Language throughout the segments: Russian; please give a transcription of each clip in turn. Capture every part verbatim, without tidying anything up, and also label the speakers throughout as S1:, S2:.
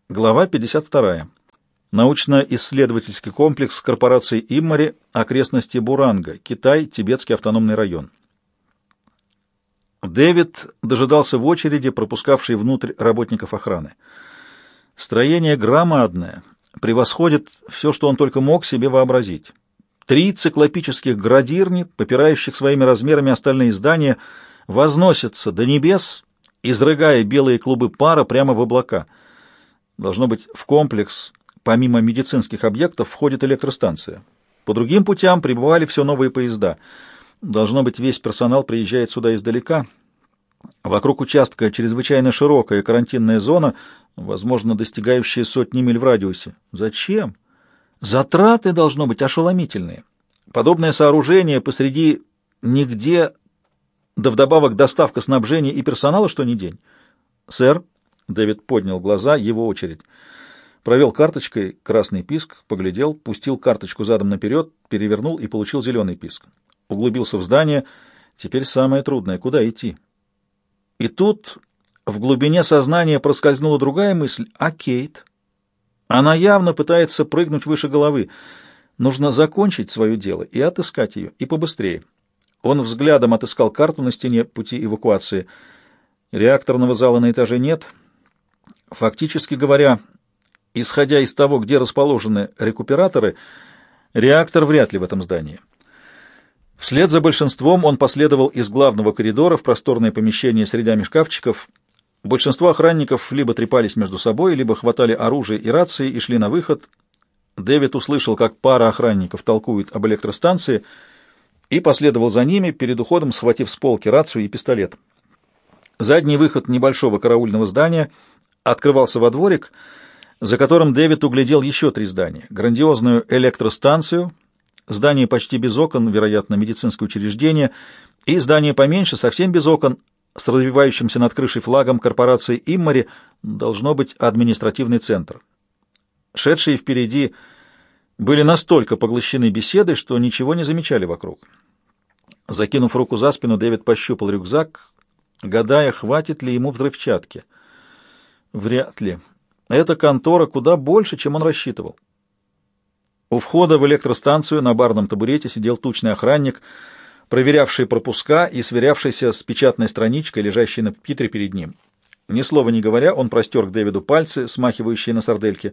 S1: Глава пятьдесят вторая. Научно-исследовательский комплекс корпорации Иммари, окрестности Буранга, Китай, Тибетский автономный район. Дэвид дожидался в очереди, пропускавшей внутрь работников охраны. Строение громадное, превосходит все, что он только мог себе вообразить. Три циклопических градирни, попирающих своими размерами остальные здания, возносятся до небес, изрыгая белые клубы пара прямо в облака. Должно быть, в комплекс, помимо медицинских объектов, входит электростанция. По другим путям прибывали все новые поезда. Должно быть, весь персонал приезжает сюда издалека. Вокруг участка чрезвычайно широкая карантинная зона, возможно, достигающая сотни миль в радиусе. Зачем? Затраты должно быть ошеломительные. Подобное сооружение посреди нигде, да вдобавок доставка снабжения и персонала что ни день. «Сэр», — Дэвид поднял глаза, его очередь. Провел карточкой, красный писк, поглядел, пустил карточку задом наперед, перевернул и получил зеленый писк. Углубился в здание. Теперь самое трудное — куда идти? И тут в глубине сознания проскользнула другая мысль. А Кейт? Она явно пытается прыгнуть выше головы. Нужно закончить свое дело и отыскать ее, и побыстрее. Он взглядом отыскал карту на стене пути эвакуации. Реакторного зала на этаже нет. Фактически говоря, исходя из того, где расположены рекуператоры, реактор вряд ли в этом здании. Вслед за большинством он последовал из главного коридора в просторное помещение с рядами шкафчиков. Большинство охранников либо трепались между собой, либо хватали оружие и рации и шли на выход. Дэвид услышал, как пара охранников толкует об электростанции, и последовал за ними, перед уходом схватив с полки рацию и пистолет. Задний выход небольшого караульного здания открывался во дворик, за которым Дэвид углядел еще три здания. Грандиозную электростанцию, здание почти без окон, вероятно, медицинское учреждение, и здание поменьше, совсем без окон, с развивающимся над крышей флагом корпорации Иммари, должно быть административный центр. Шедшие впереди были настолько поглощены беседой, что ничего не замечали вокруг. Закинув руку за спину, Дэвид пощупал рюкзак, гадая, хватит ли ему взрывчатки. Вряд ли. Эта контора куда больше, чем он рассчитывал. У входа в электростанцию на барном табурете сидел тучный охранник, проверявший пропуска и сверявшийся с печатной страничкой, лежащей на пюпитре перед ним. Ни слова не говоря, он простер к Дэвиду пальцы, смахивающие на сардельки.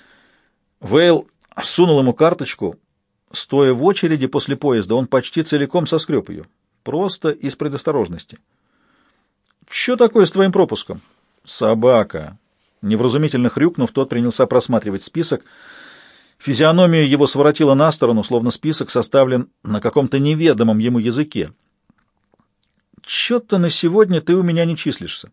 S1: Вейл сунул ему карточку. Стоя в очереди после поезда, он почти целиком соскреб ее. Просто из предосторожности. «Что такое с твоим пропуском?» «Собака». Невразумительно хрюкнув, тот принялся просматривать список. Физиономию его своротило на сторону, словно список составлен на каком-то неведомом ему языке. «Чё-то на сегодня ты у меня не числишься».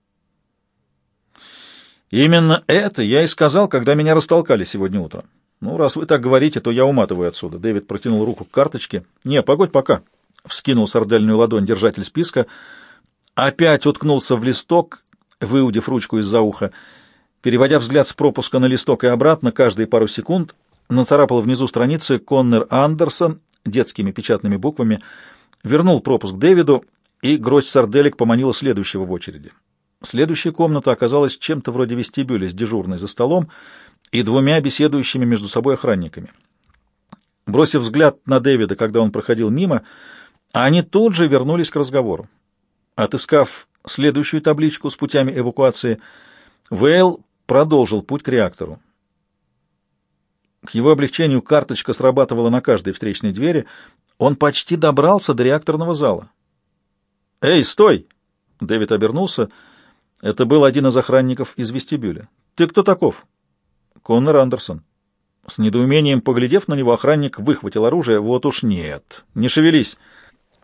S1: «Именно это я и сказал, когда меня растолкали сегодня утром. Ну, раз вы так говорите, то я уматываю отсюда». Дэвид протянул руку к карточке. «Не, погодь пока», — вскинул сардельную ладонь держатель списка. Опять уткнулся в листок, выудив ручку из-за уха. Переводя взгляд с пропуска на листок и обратно каждые пару секунд, нацарапал внизу страницы «Коннор Андерсон» детскими печатными буквами, вернул пропуск Дэвиду, и гроздь сарделек поманила следующего в очереди. Следующая комната оказалась чем-то вроде вестибюля с дежурной за столом и двумя беседующими между собой охранниками. Бросив взгляд на Дэвида, когда он проходил мимо, они тут же вернулись к разговору. Отыскав следующую табличку с путями эвакуации, Вейл продолжил путь к реактору. К его облегчению карточка срабатывала на каждой встречной двери. Он почти добрался до реакторного зала. «Эй, стой!» Дэвид обернулся. Это был один из охранников из вестибюля. «Ты кто таков?» «Коннор Андерсон». С недоумением поглядев на него, охранник выхватил оружие. «Вот уж нет! Не шевелись!»